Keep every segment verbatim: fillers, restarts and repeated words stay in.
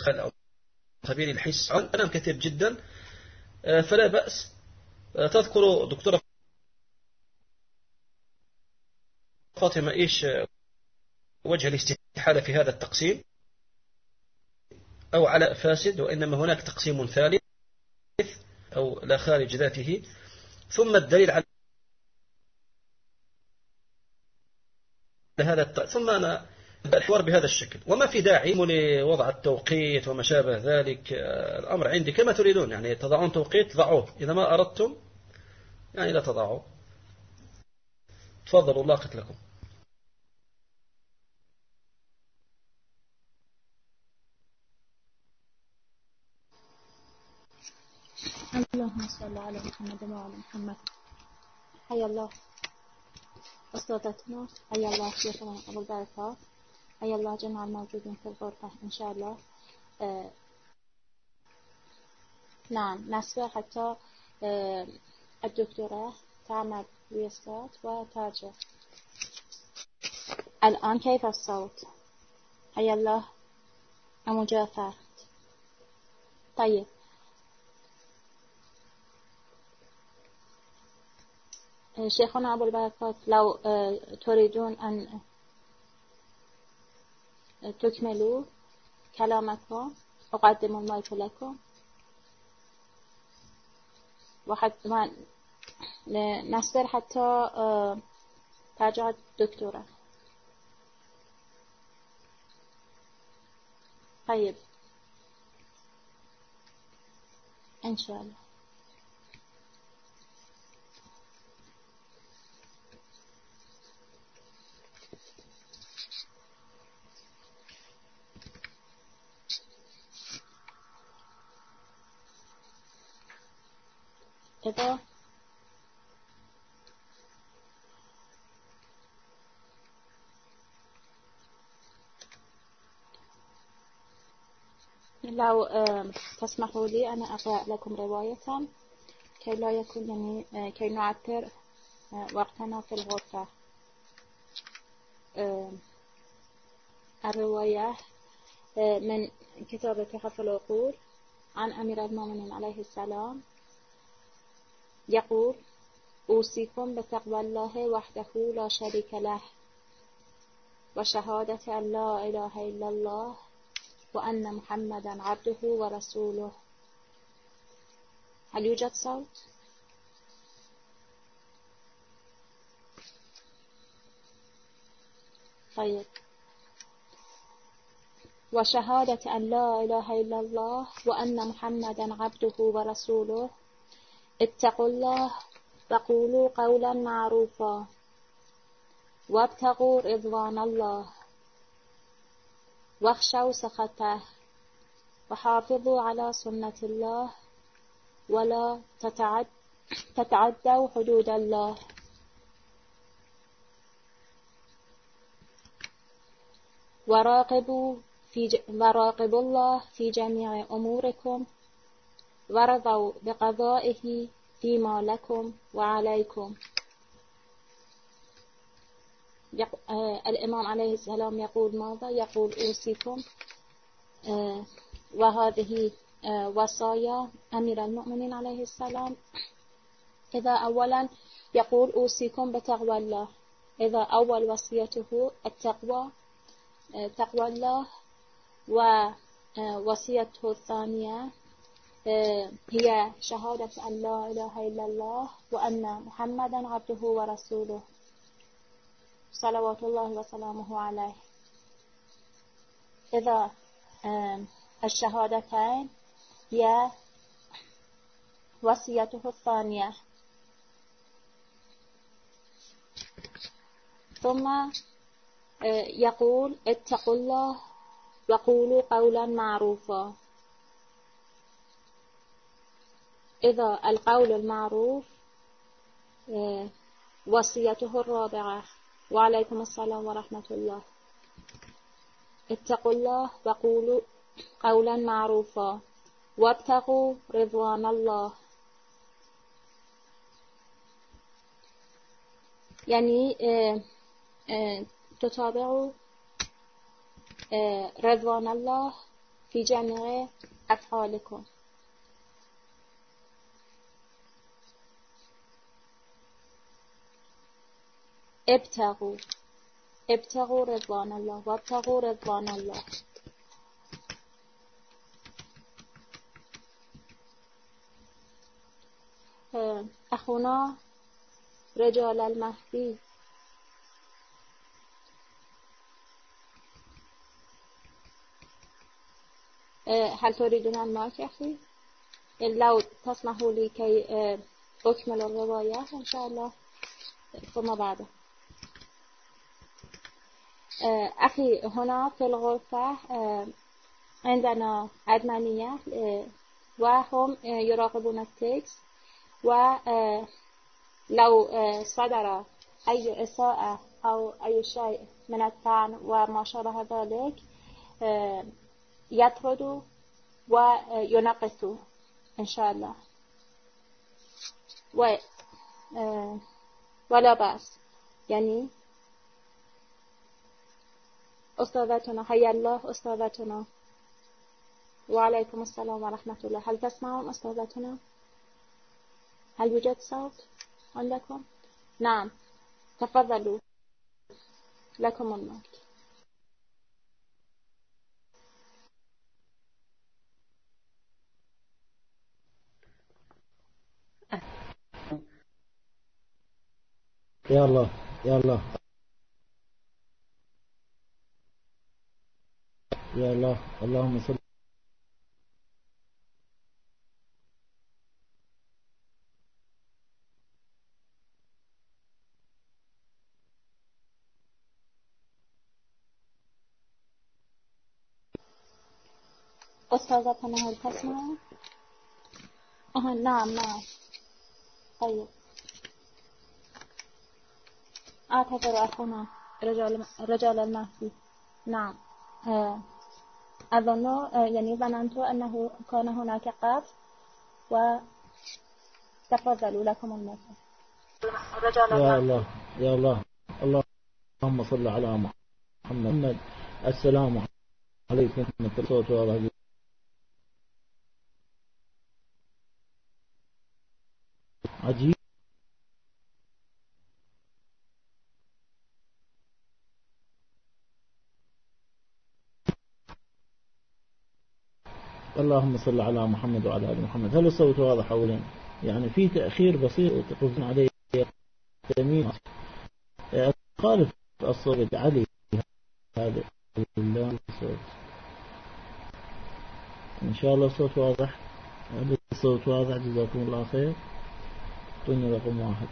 الخيال أو سبيل الحس كلام كثير جدا، فلا بأس. تذكر دكتورة فاطمة إيش وجه الاستحالة في هذا التقسيم أو علاء فاسد، وإنما هناك تقسيم ثالث أو لا خارج ذاته، ثم الدليل على هذا الت... ثم أنا الحوار بهذا الشكل، وما في داعي لوضع التوقيت وما شابه ذلك. الأمر عندي كما تريدون، يعني تضعون توقيت ضعوه، إذا ما أردتم يعني لا تضعوه. تفضلوا، الله لكم. اللهم صل على محمد وعلى محمد. حي الله أستاذتنا، حي الله شيخنا أبو البركات، حي الله جميع الموجودين في الغرفة إن شاء الله. آه نعم، نسبة حتى آه الدكتورة تعمل ويستات وترجع. الآن كيف الصوت؟ حي الله أم جعفر. طيب، شيخنا أبو البركات، لو تريدون أن تكملوا كلامكم أقدم المايك لكم، وحتى نصبر حتى ترجع الدكتورة. طيب إن شاء الله. إذا لو تسمحوا لي أنا أقرأ لكم رواية كي لا يكون يعني كي نعطر وقتنا في الغرفة. الرواية من كتاب كهف العقول عن أمير المؤمنين عليه السلام، يقول: أوصيكم بتقوى الله وحده لا شريك له، وشهادة أن لا إله إلا الله وأن محمدا عبده ورسوله. هل يوجد صوت؟ طيب. وشهادة أن لا إله إلا الله وأن محمدا عبده ورسوله. اتقوا الله وقولوا قولا معروفا وابتغوا رضوان الله واخشوا سخطه وحافظوا على سنة الله ولا تتعد تتعدوا حدود الله. وراقبوا في ج... وراقبوا الله في جميع أموركم ورضوا بقضائه فيما لكم وعليكم. يق... آه الإمام عليه السلام يقول ماذا؟ يقول: أوصيكم. آه وهذه آه وصايا أمير المؤمنين عليه السلام. إذا أولا يقول: أوصيكم بتقوى الله. إذا أول وصيته التقوى، آه تقوى الله، ووصيته الثانية هي شهادة أن لا إله إلا الله وأن محمدا عبده ورسوله صلوات الله وسلامه عليه. إذا الشهادتين هي وصيته الثانية. ثم يقول: اتقوا الله وقولوا قولا معروفا. إذا القول المعروف وصيته الرابعة. وعليكم السلام ورحمة الله. اتقوا الله وقولوا قولا معروفا وابتغوا رضوان الله. يعني تتابعوا رضوان الله في جميع أفعالكم. ابتغوا ابتغوا رضوان الله وابتغوا رضوان الله. أخونا رجال المهدي، هل تريدون المايك يا أخي؟ لو تسمحوا لي كي أكمل الرواية إن شاء الله ثم بعده. أخي هنا في الغرفة عندنا عدنانية وهم يراقبون التكست، ولو صدر أي إساءة أو أي شيء من الطعن وما شابه ذلك يطردوا وينقصوا إن شاء الله، و ولا بأس. يعني أستاذتنا حيا الله أستاذتنا، وعليكم السلام ورحمة الله. هل تسمعون أستاذتنا؟ هل يوجد صوت عندكم؟ نعم، تفضلوا، لكم المايك. يا الله يا الله يا الله، اللهم صل. أستاذتنا هل تسمعون؟ أه نعم نعم. طيب أعتذر أخونا رجال رجال المهدي. نعم أظن يعني ظننت أنه كان هناك قاف، وتفضلوا لكم المثل. يا الله يا الله، اللهم صل على محمد. السلام عليكم ورحمة الله وبركاته. عجيب. اللهم صل على محمد وعلى آل محمد. هل الصوت واضح أولا؟ يعني في تأخير بسيط تقولون عليه تميم. خالف الصوت علي هذا بالله الصوت. إن شاء الله الصوت واضح. هل الصوت واضح؟ جزاكم الله خير. اعطوني رقم واحد.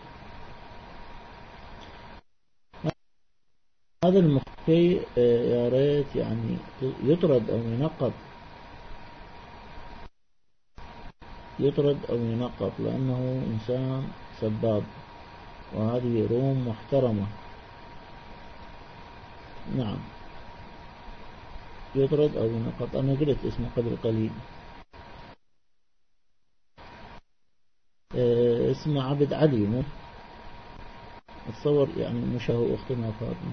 هذا المخفي يا ريت يعني يطرد أو ينقط، يطرد أو ينقط، لأنه إنسان سباب، وهذه روم محترمة. نعم، يطرد أو ينقط. أنا قلت اسمه قبل قليل، اسمه عبد علي. مو اتصور يعني مشابه أختنا فاطمة،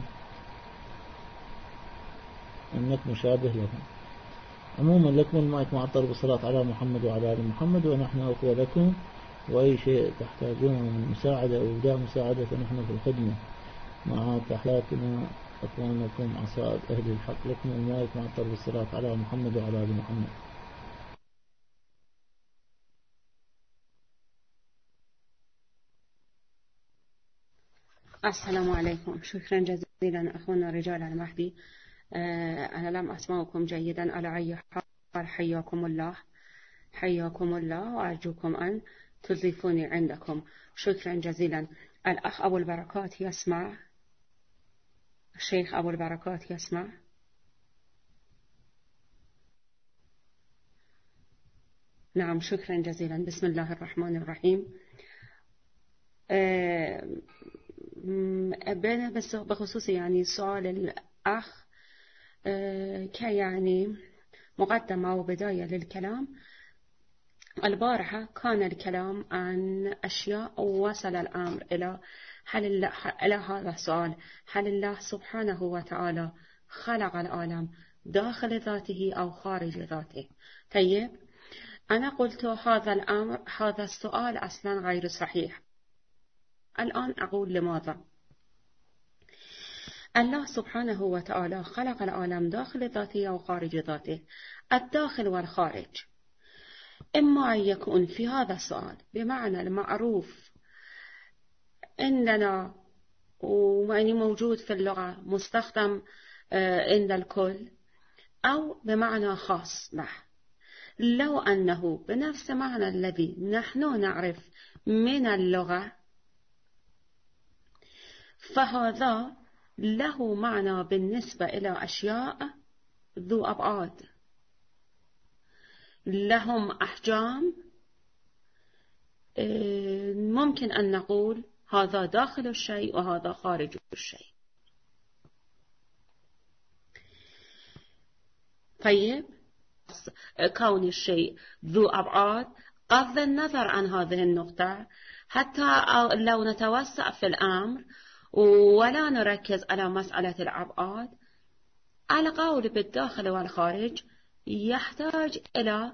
أنك مشابه لهم. عموما لكم المايك مع الطلب الصلاة على محمد وعلى آل محمد، ونحن أخوة لكم، وأي شيء تحتاجونه من مساعدة أو إبداء مساعدة فنحن في الخدمة. مع تحياتنا أخوانكم عصائب أهل الحق. لكم المايك مع الطلب الصلاة على محمد وعلى آل محمد. السلام عليكم. شكرا جزيلا أخونا رجال المهدي. أنا لم أسمعكم جيدا، على أي حال حياكم الله حياكم الله، وأرجوكم أن تضيفوني عندكم. شكرا جزيلا. الأخ أبو البركات يسمع؟ الشيخ أبو البركات يسمع؟ نعم، شكرا جزيلا. بسم الله الرحمن الرحيم. أبنى بس بخصوص يعني سؤال الأخ كي يعني مقدمة وبداية للكلام. البارحة كان الكلام عن أشياء ووصل الأمر إلى هل الله إلى هذا السؤال: هل الله سبحانه وتعالى خلق العالم داخل ذاته أو خارج ذاته. طيب أنا قلت هذا الأمر هذا السؤال أصلا غير صحيح. الآن أقول لماذا. الله سبحانه وتعالى خلق العالم داخل ذاته أو خارج ذاته. الداخل والخارج إما أن يكون في هذا السؤال بمعنى المعروف عندنا ومعني موجود في اللغة مستخدم عند الكل، أو بمعنى خاص له. لو أنه بنفس معنى الذي نحن نعرف من اللغة، فهذا له معنى بالنسبة إلى أشياء ذو أبعاد، لهم أحجام. ممكن أن نقول هذا داخل الشيء وهذا خارج الشيء. طيب كون الشيء ذو أبعاد، بغض النظر عن هذه النقطة، حتى لو نتوسع في الأمر ولا نركز على مسألة الأبعاد، القول بالداخل والخارج يحتاج إلى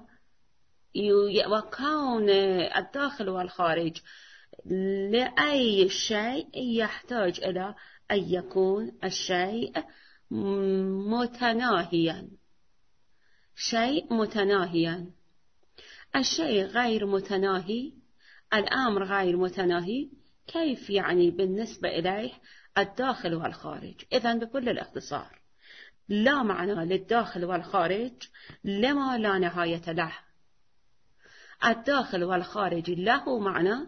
وكون الداخل والخارج لأي شيء يحتاج إلى أن يكون الشيء متناهيا. شيء متناهيا، الشيء غير متناهي، الأمر غير متناهي، كيف يعني بالنسبة إليه الداخل والخارج؟ إذن بكل الاختصار لا معنى للداخل والخارج لما لا نهاية له. الداخل والخارج له معنى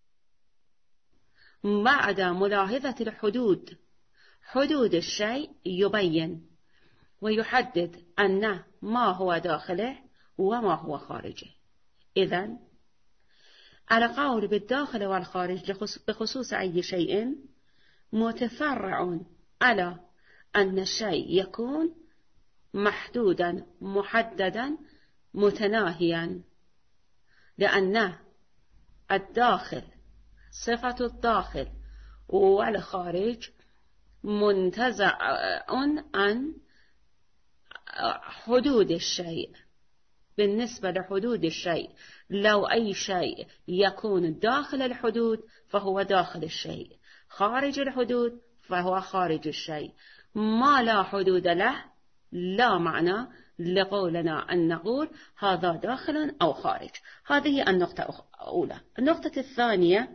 بعد ملاحظة الحدود. حدود الشيء يبين ويحدد أن ما هو داخله وما هو خارجه. إذن القول بالداخل والخارج بخصوص أي شيء متفرع على أن الشيء يكون محدودا محددا متناهيا، لأن الداخل صفة الداخل والخارج منتزع عن حدود الشيء. بالنسبة لحدود الشيء، لو أي شيء يكون داخل الحدود فهو داخل الشيء، خارج الحدود فهو خارج الشيء. ما لا حدود له لا معنى لقولنا أن نقول هذا داخل أو خارج. هذه النقطة الأولى. النقطة الثانية،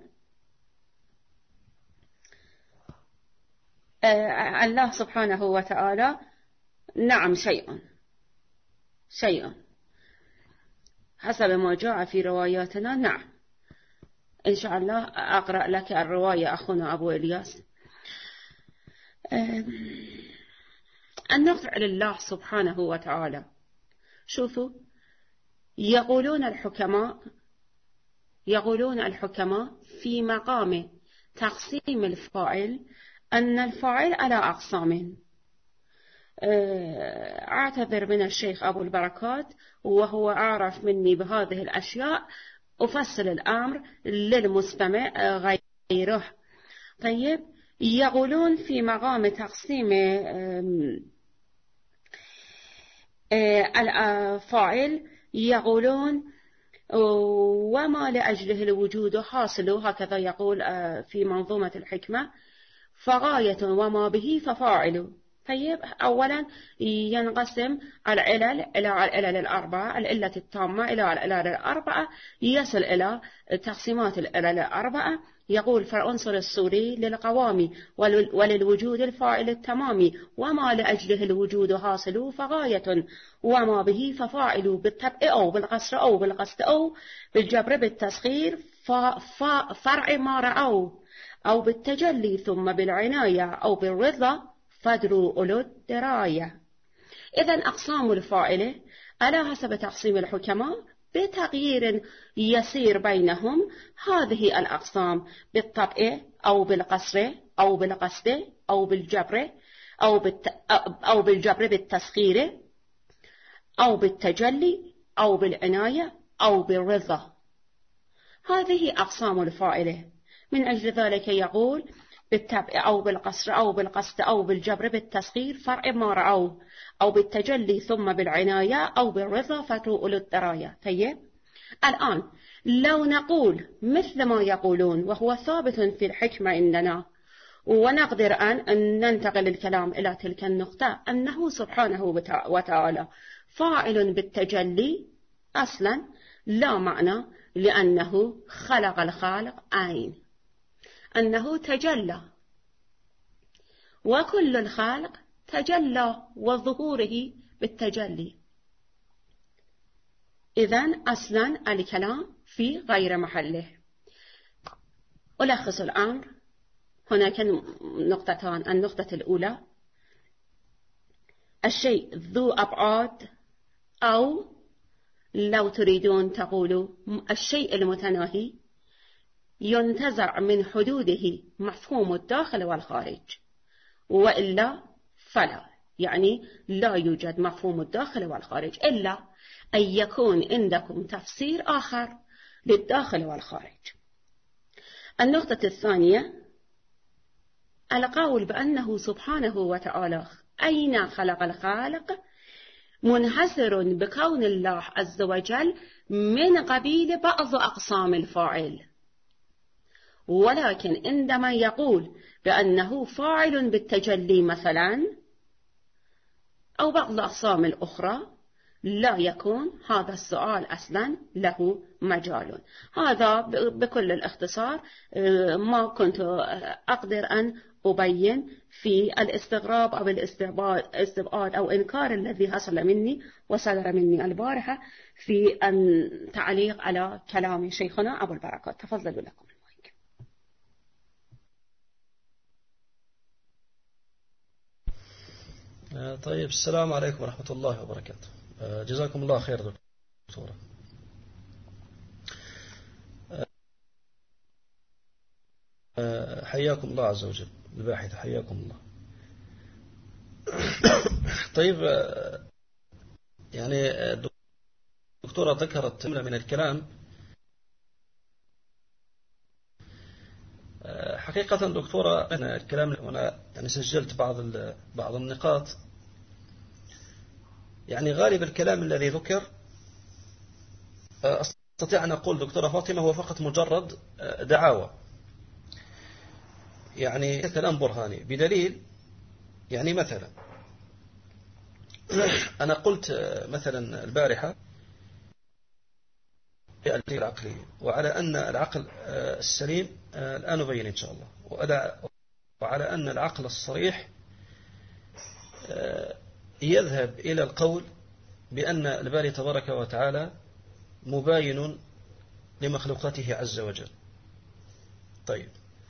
آه الله سبحانه وتعالى نعم شيء شيء حسب ما جاء في رواياتنا. نعم إن شاء الله أقرأ لك الرواية أخونا أبو إلياس. آه النقطة لله سبحانه وتعالى. شوفوا، يقولون الحكماء يقولون الحكماء في مقام تقسيم الفاعل أن الفاعل على أقسام. أعتذر من الشيخ أبو البركات وهو أعرف مني بهذه الأشياء، أفصل الأمر للمستمع غيره. طيب يقولون في مقام تقسيم الفاعل، يقولون وما لأجله الوجود حاصل، هكذا يقول في منظومة الحكمة، فغاية وما به ففاعل. طيب أولا ينقسم العلل إلى العلل الأربعة، العلة التامة إلى العلل الأربعة، يصل إلى تقسيمات العلل الأربعة. يقول فالعنصر الصوري للقوام وللوجود الفاعل التمامي، وما لأجله الوجود حاصل فغاية وما به ففاعل، بالطبع أو بالقصر أو بالقصد أو بالجبر بالتسخير فرع ما رأوا، أو بالتجلي ثم بالعناية أو بالرضا فادروا أولو الدراية. إذن أقسام الفاعل على حسب تقسيم الحكماء بتغيير يسير بينهم هذه الأقسام، بالطبع أو بالقصر أو بالقصد أو بالجبر أو, بالت... أو بالجبر بالتسخير أو بالتجلي أو بالعناية أو بالرضا. هذه أقسام الفاعل. من أجل ذلك يقول بالتبع أو بالقصر أو بالقصد أو بالجبر بالتصغير فرع ما رأوه، أو بالتجلي ثم بالعناية أو بالرضا فتؤول الدراية. طيب الآن لو نقول مثل ما يقولون وهو ثابت في الحكمة عندنا، ونقدر أن ننتقل الكلام إلى تلك النقطة أنه سبحانه وتعالى فاعل بالتجلي، أصلا لا معنى، لأنه خلق الخالق عين، أنه تجلى، وكل الخالق تجلى وظهوره بالتجلي. إذن أصلا الكلام في غير محله. ألخص الأمر، هناك نقطتان. النقطة الأولى الشيء ذو أبعاد، أو لو تريدون تقولوا الشيء المتناهي ينتزع من حدوده مفهوم الداخل والخارج، وإلا فلا، يعني لا يوجد مفهوم الداخل والخارج إلا أن يكون عندكم تفسير آخر للداخل والخارج. النقطة الثانية القول بأنه سبحانه وتعالى أين خلق الخالق منحصر بكون الله عز وجل من قبيل بعض أقسام الفاعل، ولكن عندما يقول بأنه فاعل بالتجلي مثلا أو بعض الأقسام الأخرى لا يكون هذا السؤال أصلا له مجال. هذا بكل الاختصار ما كنت أقدر أن أبين في الاستغراب أو الاستبعاد أو إنكار الذي حصل مني وصدر مني البارحة في أن تعليق على كلام شيخنا أبو البركات. تفضلوا لكم المايك. طيب، السلام عليكم ورحمة الله وبركاته. جزاكم الله خير دكتورة. حياكم الله عز وجل الباحث، حياكم الله. طيب، يعني الدكتورة ذكرت جملة من الكلام، حقيقة دكتورة أنا الكلام وأنا يعني سجلت بعض بعض النقاط. يعني غالب الكلام الذي ذكر أستطيع أن أقول دكتورة فاطمة هو فقط مجرد دعاوى، يعني كلام برهاني بدليل. يعني مثلا أنا قلت مثلا البارحة العقلي، وعلى أن العقل السليم الآن نبين إن شاء الله، وعلى أن العقل الصريح يذهب إلى القول بأن الباري تبارك وتعالى مباين لمخلوقاته عز وجل. طيب،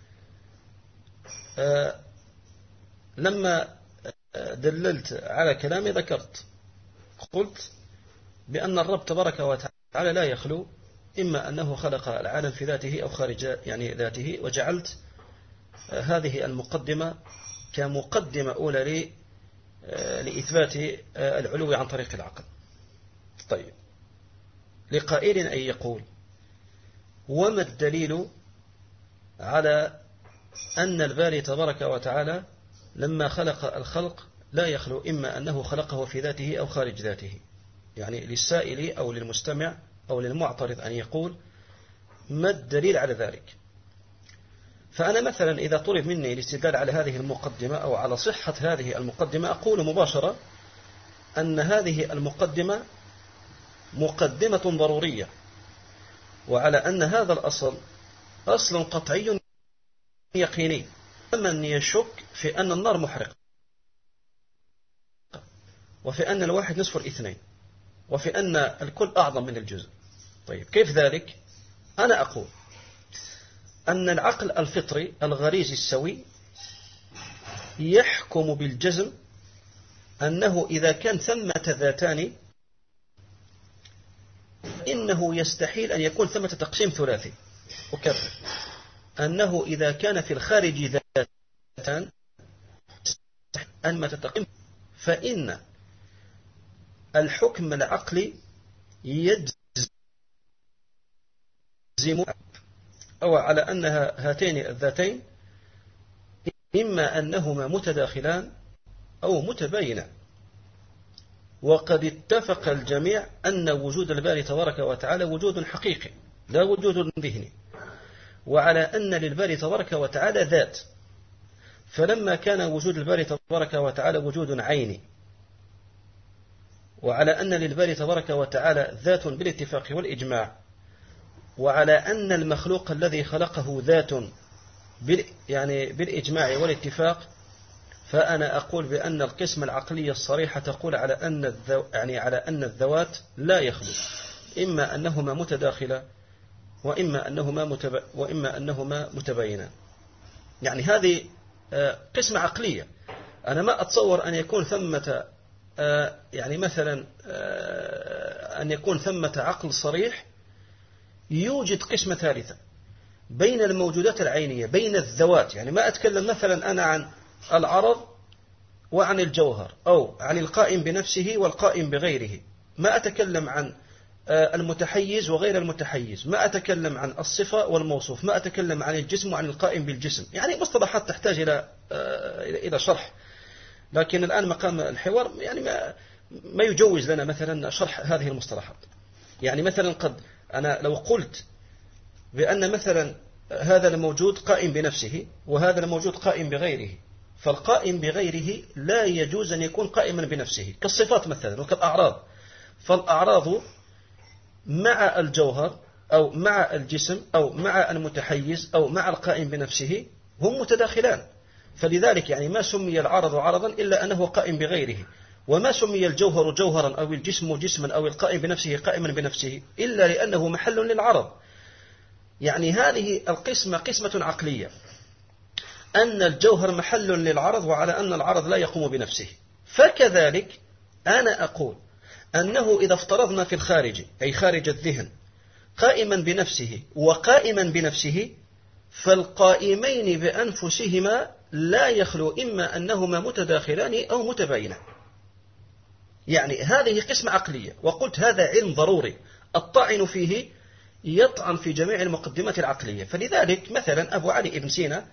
آه لما دللت على كلامي ذكرت قلت بأن الرب تبارك وتعالى لا يخلو، إما أنه خلق العالم في ذاته أو خارج يعني ذاته، وجعلت آه هذه المقدمة كمقدمة أولى لي آه لإثبات آه العلو عن طريق العقل. طيب، لقائل أن يقول وما الدليل على أن الباري تبارك وتعالى لما خلق الخلق لا يخلو، إما أنه خلقه في ذاته أو خارج ذاته؟ يعني للسائل أو للمستمع أو للمعترض أن يقول ما الدليل على ذلك. فأنا مثلا إذا طلب مني الاستدلال على هذه المقدمة أو على صحة هذه المقدمة أقول مباشرة أن هذه المقدمة مقدمة ضرورية، وعلى أن هذا الأصل أصل قطعي يقيني. من يشك في أن النار محرقة، وفي أن الواحد نصف الاثنين، وفي أن الكل أعظم من الجزء. طيب، كيف ذلك؟ أنا أقول أن العقل الفطري الغريزي السوي يحكم بالجزم أنه إذا كان ثمة ذاتان إنه يستحيل أن يكون ثمة تقسيم ثلاثي، وكذا أنه إذا كان في الخارج ذاتان أن تتقيم، فإن الحكم العقلي يجزم أو على أن هاتين الذاتين إما أنهما متداخلان أو متباينان. وقد اتفق الجميع أن وجود الباري تبارك وتعالى وجود حقيقي لا وجود ذهني، وعلى أن للباري تبارك وتعالى ذات. فلما كان وجود الباري تبارك وتعالى وجود عيني، وعلى أن للباري تبارك وتعالى ذات بالاتفاق والإجماع، وعلى أن المخلوق الذي خلقه ذات يعني بالإجماع والاتفاق، فأنا أقول بأن القسم العقلية الصريحة تقول على أن الذو يعني على أن الذوات لا يخلو، إما أنهما متداخلا وإما أنهما متب... وإما أنهما متباينان. يعني هذه قسمة عقلية. أنا ما أتصور أن يكون ثمة يعني مثلا أن يكون ثمة عقل صريح يوجد قسمة ثالثة بين الموجودات العينية، بين الذوات. يعني ما أتكلم مثلا أنا عن العرض وعن الجوهر، أو عن القائم بنفسه والقائم بغيره، ما أتكلم عن المتحيز وغير المتحيز، ما أتكلم عن الصفة والموصوف، ما أتكلم عن الجسم وعن القائم بالجسم. يعني مصطلحات تحتاج إلى إلى شرح، لكن الآن مقام الحوار يعني ما ما يجوز لنا مثلا شرح هذه المصطلحات. يعني مثلا قد أنا لو قلت بأن مثلا هذا الموجود قائم بنفسه وهذا الموجود قائم بغيره، فالقائم بغيره لا يجوز أن يكون قائما بنفسه، كالصفات مثلا وكالأعراض. فالأعراض مع الجوهر أو مع الجسم أو مع المتحيز أو مع القائم بنفسه هم متداخلان. فلذلك يعني ما سمي العرض عرضا إلا أنه قائم بغيره، وما سمي الجوهر جوهرا أو الجسم جسما أو القائم بنفسه قائما بنفسه إلا لأنه محل للعرض. يعني هذه القسمة قسمة عقلية، أن الجوهر محل للعرض وعلى أن العرض لا يقوم بنفسه. فكذلك أنا أقول أنه إذا افترضنا في الخارج أي خارج الذهن قائما بنفسه وقائما بنفسه، فالقائمين بأنفسهما لا يخلو إما أنهما متداخلان أو متباينان. يعني هذه قسمة عقلية، وقلت هذا علم ضروري الطاعن فيه يطعن في جميع المقدمات العقلية. فلذلك مثلا أبو علي ابن سينا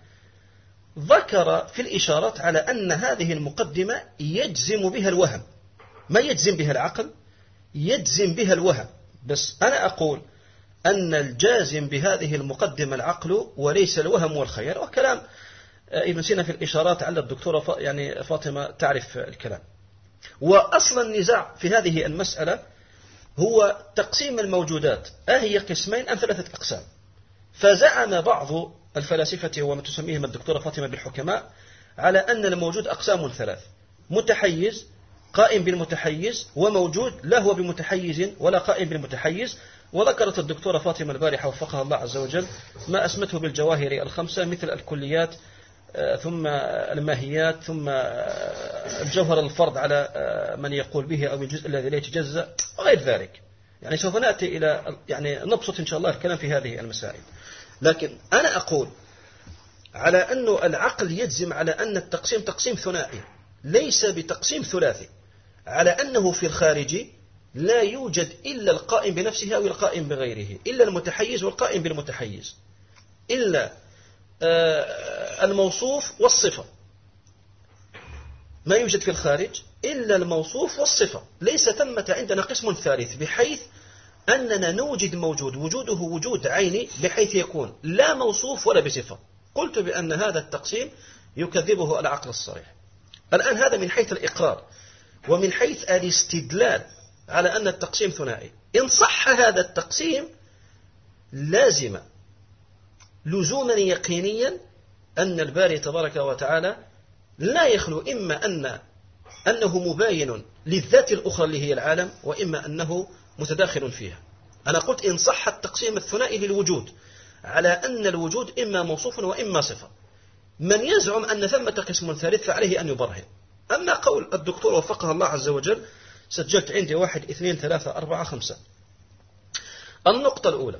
ذكر في الإشارات على أن هذه المقدمة يجزم بها الوهم، ما يجزم بها العقل، يجزم بها الوهم. بس أنا أقول أن الجازم بهذه المقدمة العقل وليس الوهم والخيال. وكلام ابن سينا في الإشارات على الدكتورة يعني فاطمة تعرف الكلام. وأصل النزاع في هذه المسألة هو تقسيم الموجودات، أهي قسمين أم ثلاثة أقسام. فزعم بعض الفلاسفة وما تسميهم الدكتورة فاطمة بالحكماء على أن الموجود أقسام ثلاث: متحيز قائم بالمتحيز، وموجود لا هو بمتحيز ولا قائم بالمتحيز. وذكرت الدكتورة فاطمة البارحة وفقها الله عز وجل ما أسمته بالجواهر الخمسة، مثل الكليات ثم الماهيات ثم الجوهر الفرد على من يقول به أو الجزء الذي لا يتجزأ وغير ذلك. يعني سوف نأتي إلى يعني نبسط إن شاء الله الكلام في هذه المسائل. لكن أنا أقول على أن العقل يجزم على أن التقسيم تقسيم ثنائي ليس بتقسيم ثلاثي، على أنه في الخارج لا يوجد إلا القائم بنفسه أو القائم بغيره، إلا المتحيز والقائم بالمتحيز، إلا الموصوف والصفة. ما يوجد في الخارج إلا الموصوف والصفة، ليس ثمة عندنا قسم ثالث بحيث أننا نوجد موجود وجوده وجود عيني بحيث يكون لا موصوف ولا بصفة. قلت بأن هذا التقسيم يكذبه العقل الصريح. الآن هذا من حيث الإقرار، ومن حيث الاستدلال على أن التقسيم ثنائي. إن صح هذا التقسيم لازم لزوما يقينيا أن الباري تبارك وتعالى لا يخلو إما أن أنه مباين للذات الأخرى اللي هي العالم، وإما أنه متداخل فيها. أنا قلت إن صح التقسيم الثنائي للوجود على أن الوجود إما موصوف وإما صفة. من يزعم أن ثمة قسم ثالث فعليه أن يبرهن. أما قول الدكتور وفقها الله عز وجل سجلت عندي واحد اثنين ثلاثة أربعة خمسة. النقطة الأولى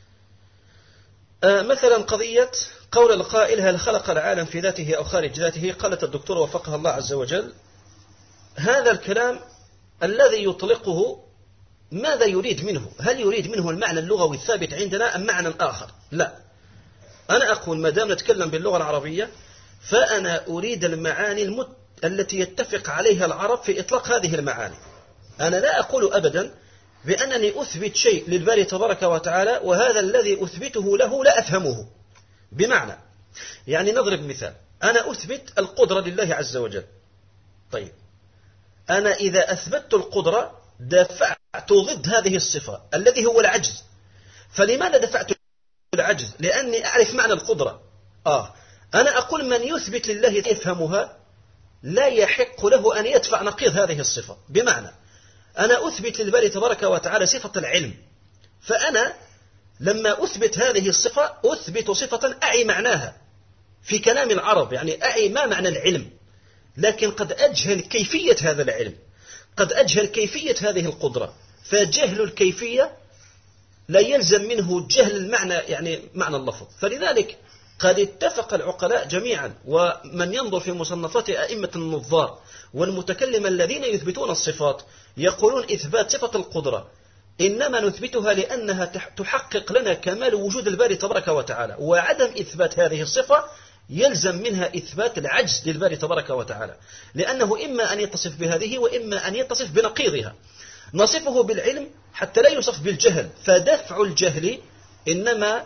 آه مثلا قضية قول القائل هل خلق العالم في ذاته أو خارج ذاته. قالت الدكتور وفقها الله عز وجل هذا الكلام الذي يطلقه ماذا يريد منه؟ هل يريد منه المعنى اللغوي الثابت عندنا أم معنى آخر؟ لا، أنا أقول ما دام نتكلم باللغة العربية فأنا أريد المعاني المت... التي يتفق عليها العرب في إطلاق هذه المعاني. أنا لا أقول أبدا بأنني أثبت شيء للباري تبارك وتعالى وهذا الذي أثبته له لا أفهمه. بمعنى يعني نضرب مثال، أنا أثبت القدرة لله عز وجل. طيب أنا إذا أثبت القدرة دفعت ضد هذه الصفة الذي هو العجز. فلماذا دفعت العجز؟ لأني أعرف معنى القدرة. آه أنا أقول من يثبت لله يفهمها لا يحق له أن يدفع نقيض هذه الصفة. بمعنى أنا أثبت للباري تبارك وتعالى صفة العلم، فأنا لما أثبت هذه الصفة أثبت صفة أعي معناها في كلام العرب، يعني أعي ما معنى العلم، لكن قد أجهل كيفية هذا العلم، قد أجهل كيفية هذه القدرة. فجهل الكيفية لا يلزم منه جهل المعنى، يعني معنى اللفظ. فلذلك قد اتفق العقلاء جميعا، ومن ينظر في مصنفات أئمة النظار والمتكلم الذين يثبتون الصفات يقولون إثبات صفة القدرة إنما نثبتها لأنها تحقق لنا كمال وجود الباري تبارك وتعالى، وعدم إثبات هذه الصفة يلزم منها إثبات العجز للباري تبارك وتعالى، لأنه إما أن يتصف بهذه وإما أن يتصف بنقيضها. نصفه بالعلم حتى لا يوصف بالجهل، فدفع الجهل إنما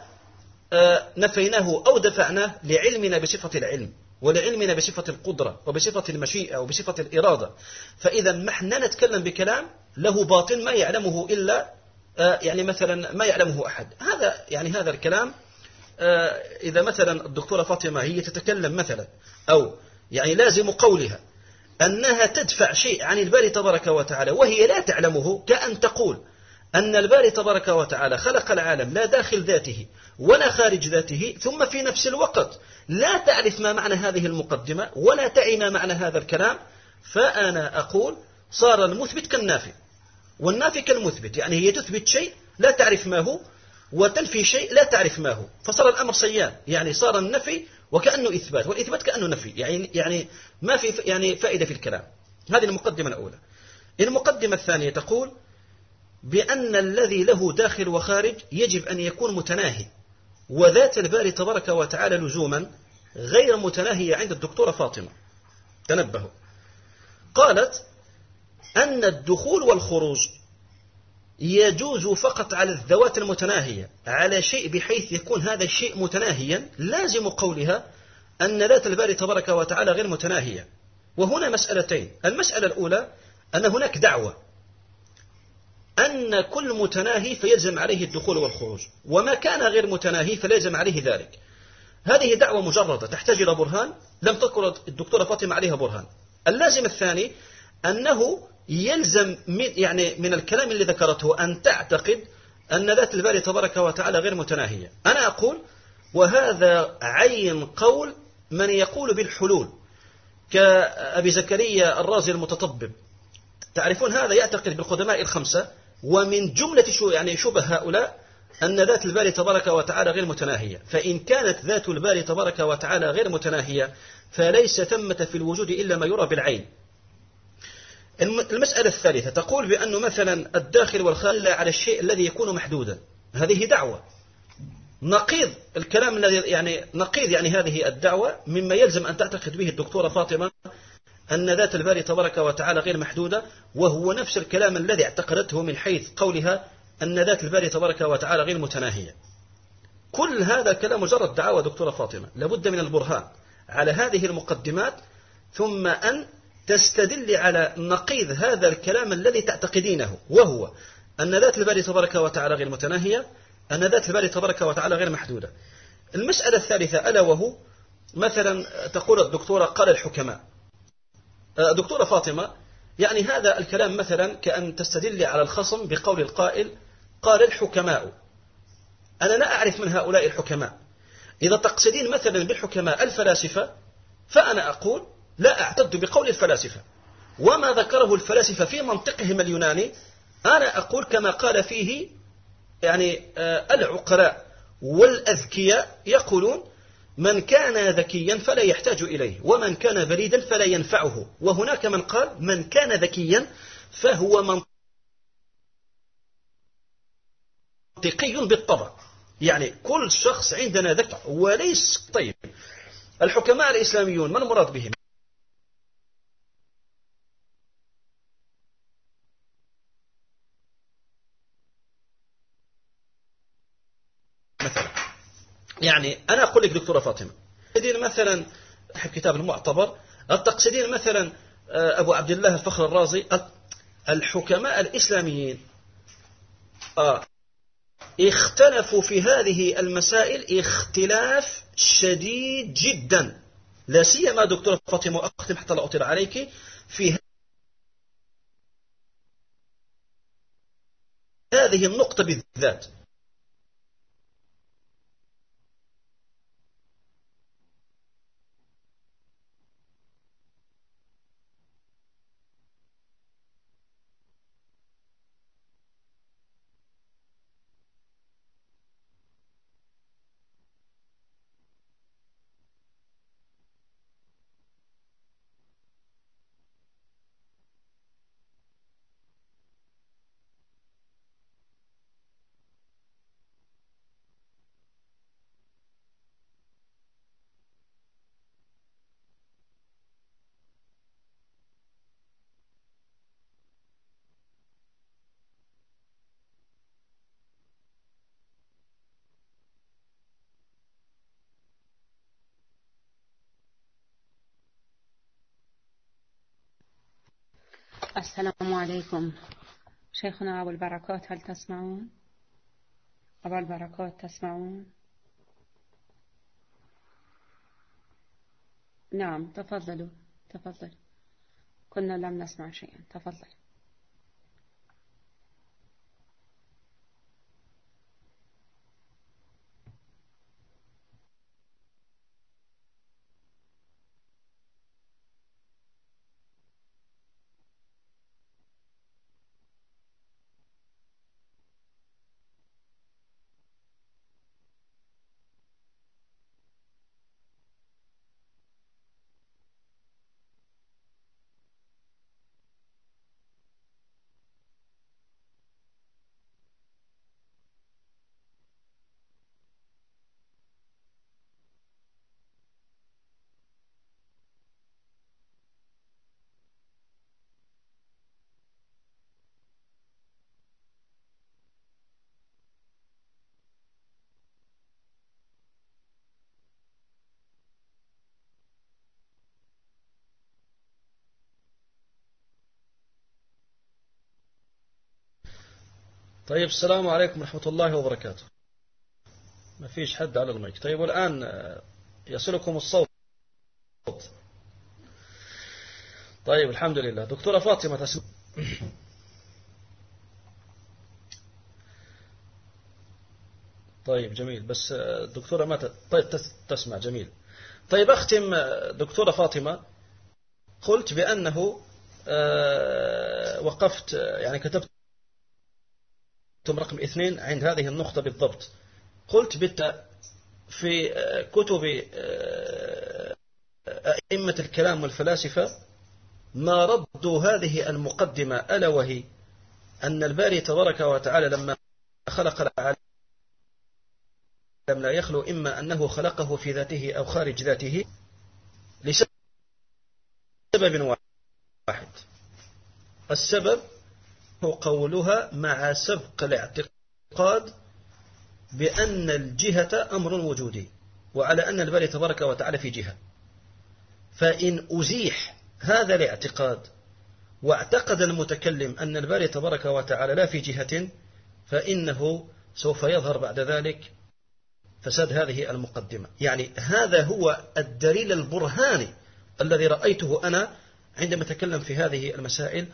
نفيناه أو دفعناه لعلمنا بصفة العلم ولعلمنا بصفة القدرة وبصفة المشيئة وبصفة الإرادة. فإذا نحن نتكلم بكلام له باطن ما يعلمه إلا يعني مثلا ما يعلمه أحد. هذا يعني هذا الكلام إذا مثلا الدكتورة فاطمة هي تتكلم مثلا أو يعني لازم قولها أنها تدفع شيء عن الباري تبارك وتعالى وهي لا تعلمه، كأن تقول أن الباري تبارك وتعالى خلق العالم لا داخل ذاته ولا خارج ذاته، ثم في نفس الوقت لا تعرف ما معنى هذه المقدمة ولا تعي ما معنى هذا الكلام. فأنا أقول صار المثبت كالنافي والنافي كالمثبت، يعني هي تثبت شيء لا تعرف ما هو وتنفي شيء لا تعرف ما هو، فصار الأمر سيان، يعني صار النفي وكأنه إثبات والإثبات كأنه نفي، يعني يعني ما في يعني فائدة في الكلام. هذه المقدمة الأولى. المقدمة الثانية تقول بأن الذي له داخل وخارج يجب أن يكون متناهي، وذات الباري تبارك وتعالى لزوما غير متناهية عند الدكتورة فاطمة. تنبهوا، قالت أن الدخول والخروج يجوز فقط على الذوات المتناهية على شيء بحيث يكون هذا الشيء متناهيا. لازم قولها أن ذات الباري تبارك وتعالى غير متناهية. وهنا مسألتين. المسألة الأولى أن هناك دعوة أن كل متناهي فيلزم عليه الدخول والخروج، وما كان غير متناهي فليلزم عليه ذلك. هذه دعوة مجردة تحتاج إلى برهان، لم تذكر الدكتورة فاطمة عليها برهان. اللازم الثاني أنه يلزم من يعني من الكلام اللي ذكرته أن تعتقد أن ذات الباري تبارك وتعالى غير متناهية. أنا أقول وهذا عين قول من يقول بالحلول كأبي زكريا الرازي المتطبب. تعرفون هذا يعتقد بالقدماء الخمسة، ومن جملة شو يعني شبه هؤلاء أن ذات الباري تبارك وتعالى غير متناهية. فإن كانت ذات الباري تبارك وتعالى غير متناهية فليس ثمة في الوجود إلا ما يرى بالعين. المسألة الثالثة تقول بأنه مثلا الداخل والخارج على الشيء الذي يكون محدودا. هذه دعوة نقيض الكلام الذي يعني نقيض يعني هذه الدعوة مما يلزم أن تعتقد به الدكتورة فاطمة أن ذات الباري تبارك وتعالى غير محدودة، وهو نفس الكلام الذي اعتقدته من حيث قولها أن ذات الباري تبارك وتعالى غير متناهية. كل هذا كلام مجرد دعوة دكتورة فاطمة، لابد من البرهان على هذه المقدمات ثم أن تستدل على نقيض هذا الكلام الذي تعتقدينه، وهو أن ذات الباري تبارك وتعالى غير متناهية، أن ذات الباري تبارك وتعالى غير محدودة. المسألة الثالثة ألا وهو مثلا تقول الدكتورة قال الحكماء. دكتورة فاطمة يعني هذا الكلام مثلا كأن تستدل على الخصم بقول القائل قال الحكماء. أنا لا أعرف من هؤلاء الحكماء. إذا تقصدين مثلا بالحكماء الفلاسفة فأنا أقول لا أعتد بقول الفلاسفة، وما ذكره الفلاسفة في منطقهم اليوناني أنا أقول كما قال فيه يعني العقلاء والأذكياء يقولون من كان ذكيا فلا يحتاج إليه، ومن كان بليدا فلا ينفعه. وهناك من قال من كان ذكيا فهو منطقي بالطبع، يعني كل شخص عندنا ذكي وليس طيب. الحكماء الإسلاميون ما المراد بهم؟ مثلا يعني أنا أقول لك دكتورة فاطمة، تقصدين مثلا كتاب المعتبر، التقصدين مثلا أبو عبد الله الفخر الرازي. الحكماء الإسلاميين آه اختلفوا في هذه المسائل اختلاف شديد جدا، لا سيما دكتورة فاطمة، وأختم حتى لا أطيل عليك، في هذه النقطة بالذات. السلام عليكم شيخنا أبو البركات، هل تسمعون؟ أبو البركات تسمعون؟ نعم تفضلوا تفضلوا، كنا لم نسمع شيئا، تفضل. طيب السلام عليكم ورحمة الله وبركاته. ما فيش حد على المايك. طيب والآن يصلكم الصوت؟ طيب الحمد لله. دكتورة فاطمة تسمع؟ طيب جميل، بس الدكتورة ما ت... طيب تسمع، جميل. طيب أختم دكتورة فاطمة، قلت بأنه وقفت يعني كتبت رقم اثنين عند هذه النقطة بالضبط. قلت بالت في كتب أئمة الكلام والفلاسفة ما ردوا هذه المقدمة، ألا وهي أن الباري تبارك وتعالى لما خلق العالم لا يخلو إما أنه خلقه في ذاته أو خارج ذاته لسبب واحد. السبب هو قولها مع سبق الاعتقاد بأن الجهة أمر وجودي، وعلى أن الباري تبارك وتعالى في جهة. فإن أزيح هذا الاعتقاد واعتقد المتكلم أن الباري تبارك وتعالى لا في جهة، فإنه سوف يظهر بعد ذلك فساد هذه المقدمة. يعني هذا هو الدليل البرهاني الذي رأيته أنا عندما أتكلم في هذه المسائل.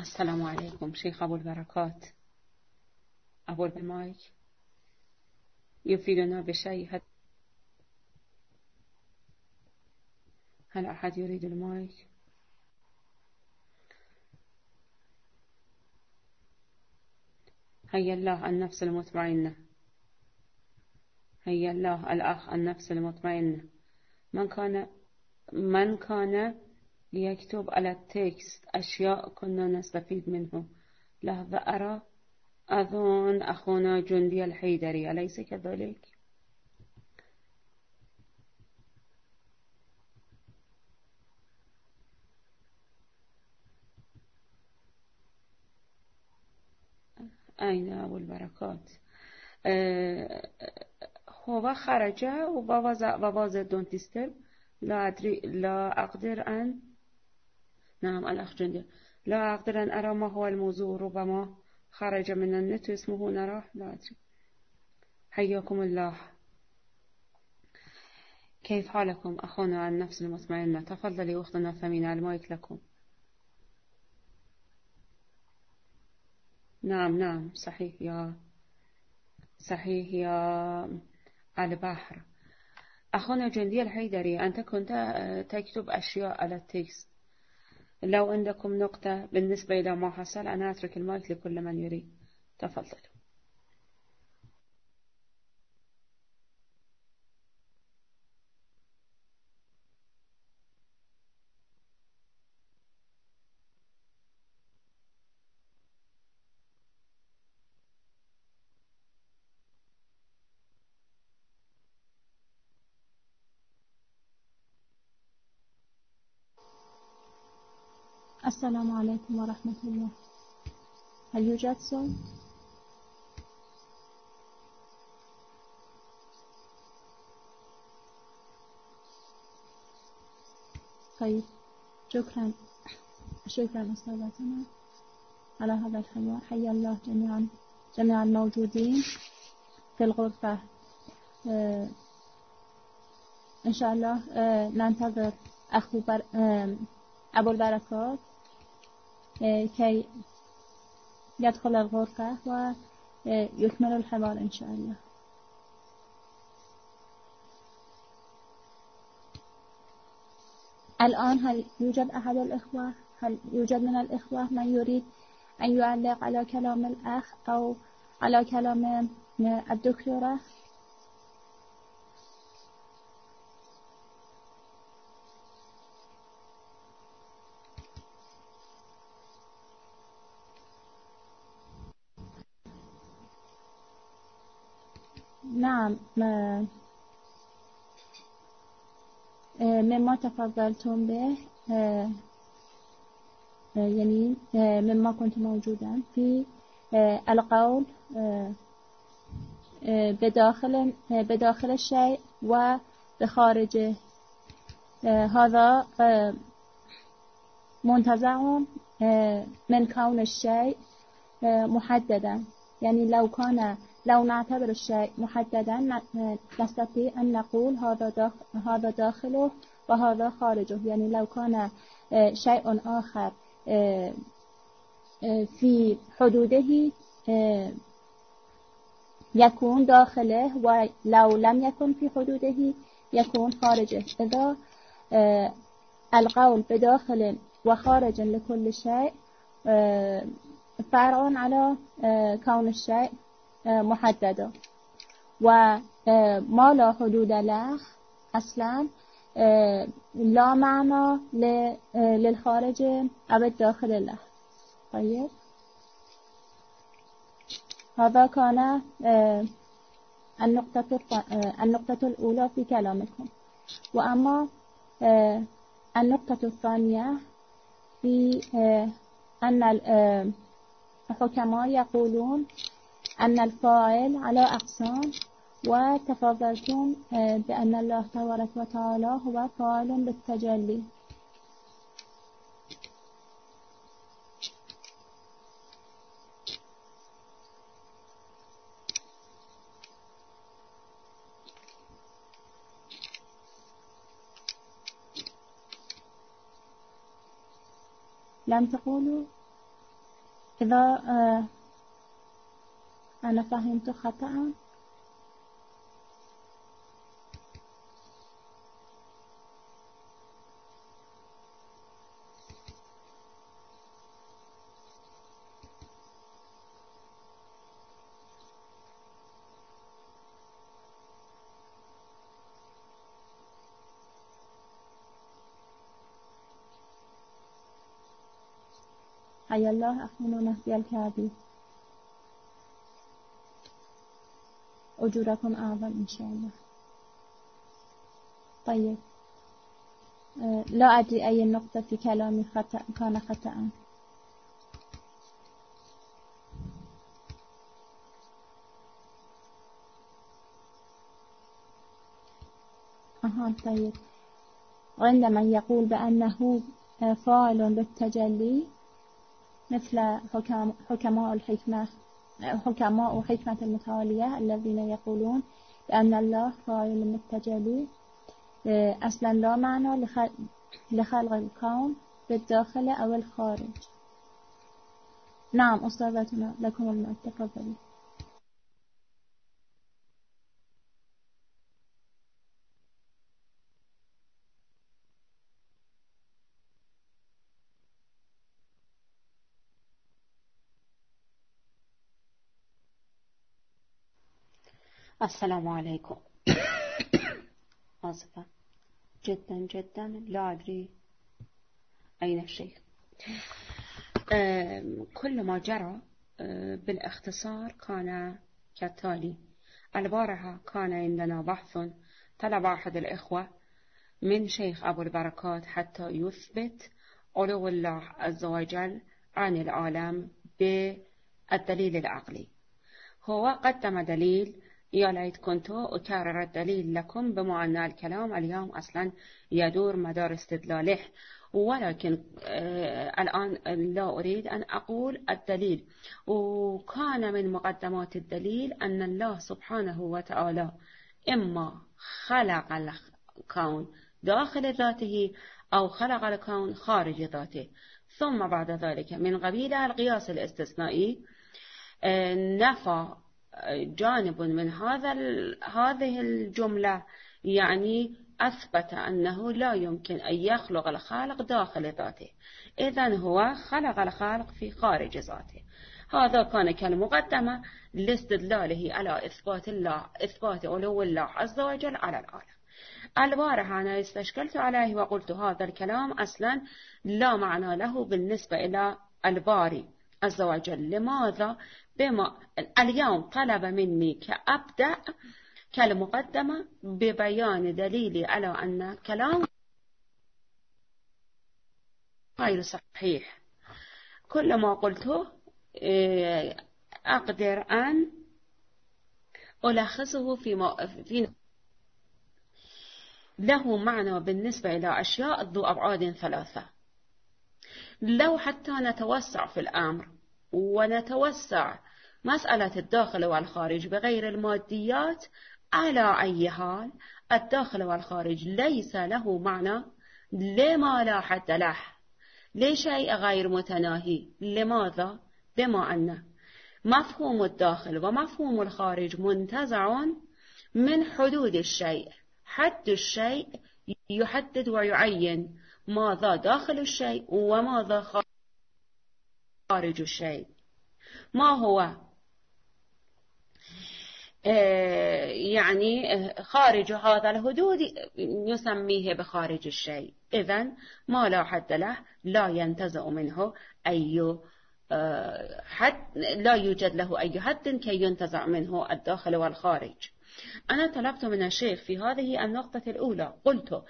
السلام عليكم شيخ أبو البركات. أبو المايك يفيدنا بشيء. هل أحد يريد المايك؟ هيا الله النفس المطمئنة، هيا الله الأخ النفس المطمئنة. من كان من كان يكتب على التكست أشياء كنا نستفيد منه. لحظة أرى أظن أخونا جندي الحيدري، أليس كذلك؟ أين أبو البركات؟ أه هو خرج وبواز دون تستر. لا أدري، لا أقدر أن نعم الأخ جندي، لا أقدر أن أرى ما هو الموضوع. ربما خرج من النت اسمه نراه، لا أدري. حياكم الله. كيف حالكم أخونا النفس المطمئنة؟ تفضلي أختنا ثمينة، المايك لكم. نعم نعم صحيح يا صحيح يا البحر. أخونا جندي الحيدري، أنت كنت تكتب أشياء على التكست. لو عندكم نقطة بالنسبة إلى ما حصل، أنا أترك المايك لكل من يريد. تفضل. السلام عليكم ورحمة الله. هل يوجد صوت؟ طيب، شكرا شكرا أستاذتنا على هذا الحوار. حيا الله جميعا جميع الموجودين في الغرفة. آه إن شاء الله آه ننتظر أخو بر... آه أبو البركات آه كي يدخل الغرفة ويكمل الحوار إن شاء الله. الآن هل يوجد أحد الإخوة هل يوجد من الإخوة من يريد أن يعلق على كلام الأخ أو على كلام الدكتورة؟ نعم، مما تفضلتم به يعني مما كنت موجودا في القول بداخل بداخل الشيء وبخارجه. هذا منتزع من كون الشيء محددا. يعني لو كان لو نعتبر الشيء محددا نستطيع أن نقول هذا داخل هذا داخله وهذا خارجه. يعني لو كان شيء آخر في حدوده يكون داخله، ولو لم يكن في حدوده يكون خارجه. إذا القول بداخل وخارج لكل شيء فرع على كون الشيء محددا، وما لا حدود له أصلا لا معنى للخارج أو الداخل له. طيب، هذا كان النقطة النقطة الأولى في كلامكم. وأما النقطة الثانية في أن الحكماء يقولون أن الفاعل على أقسام، وتفضلتم بأن الله تبارك وتعالى هو فاعل بالتجلي. لم تقولوا إذا أنا فهمت خطأ حيا الله أخونا مهدي الكعبي، أجوركم أعظم إن شاء الله. طيب لا أدري أي نقطة في كلامي خطأ كان خطأ. أها طيب، عندما يقول بأنه فاعل بالتجلي مثل حكام حكماء الحكمة حكماء حكمة المتعالية الذين يقولون بأن الله فاعل بالتجلي، أصلا لا معنى لخلق الكون بالداخل أو الخارج. نعم أستاذتنا لكم الماء، تفضلي. السلام عليكم. آسفة جدا جدا، لا أدري أين الشيخ. كل ما جرى بالاختصار كان كالتالي. البارحة كان عندنا بحث طلب أحد الإخوة من شيخ أبو البركات حتى يثبت علو الله عز وجل عن العالم بالدليل العقلي. هو قدم دليل، يا ليت كنت أكرر الدليل لكم بما أن الكلام اليوم أصلا يدور مدار استدلاله، ولكن آه الآن لا أريد أن أقول الدليل. وكان من مقدمات الدليل أن الله سبحانه وتعالى إما خلق الكون داخل ذاته أو خلق الكون خارج ذاته، ثم بعد ذلك من قبيل القياس الاستثنائي آه نفى جانب من هذا هذه الجملة، يعني أثبت أنه لا يمكن أن يخلق الخالق داخل ذاته، إذن هو خلق الخالق في خارج ذاته. هذا كان كالمقدمة لاستدلاله على إثبات الله إثبات علو الله عز وجل على العالم. البارحة أنا استشكلت عليه وقلت هذا الكلام أصلا لا معنى له بالنسبة إلى الباري عز وجل. لماذا؟ بما اليوم طلب مني كأبدأ كالمقدمة ببيان دليلي على أن كلام غير صحيح. كل ما قلته أقدر أن ألخصه في, في له معنى بالنسبة إلى أشياء ذو أبعاد ثلاثة. لو حتى نتوسع في الأمر ونتوسع مسألة الداخل والخارج بغير الماديات، على أي حال الداخل والخارج ليس له معنى لما لا حد له، لشيء غير متناهي. لماذا؟ بما أن مفهوم الداخل ومفهوم الخارج منتزع من حدود الشيء. حد الشيء يحدد ويعين ماذا داخل الشيء وماذا خارج الشيء. ما هو آه يعني خارج هذا الحدود نسميه بخارج الشيء. إذن ما لا حد له لا ينتزع منه أي آه حد، لا يوجد له أي حد كي ينتزع منه الداخل والخارج. أنا طلبت من الشيخ في هذه النقطة الأولى، قلت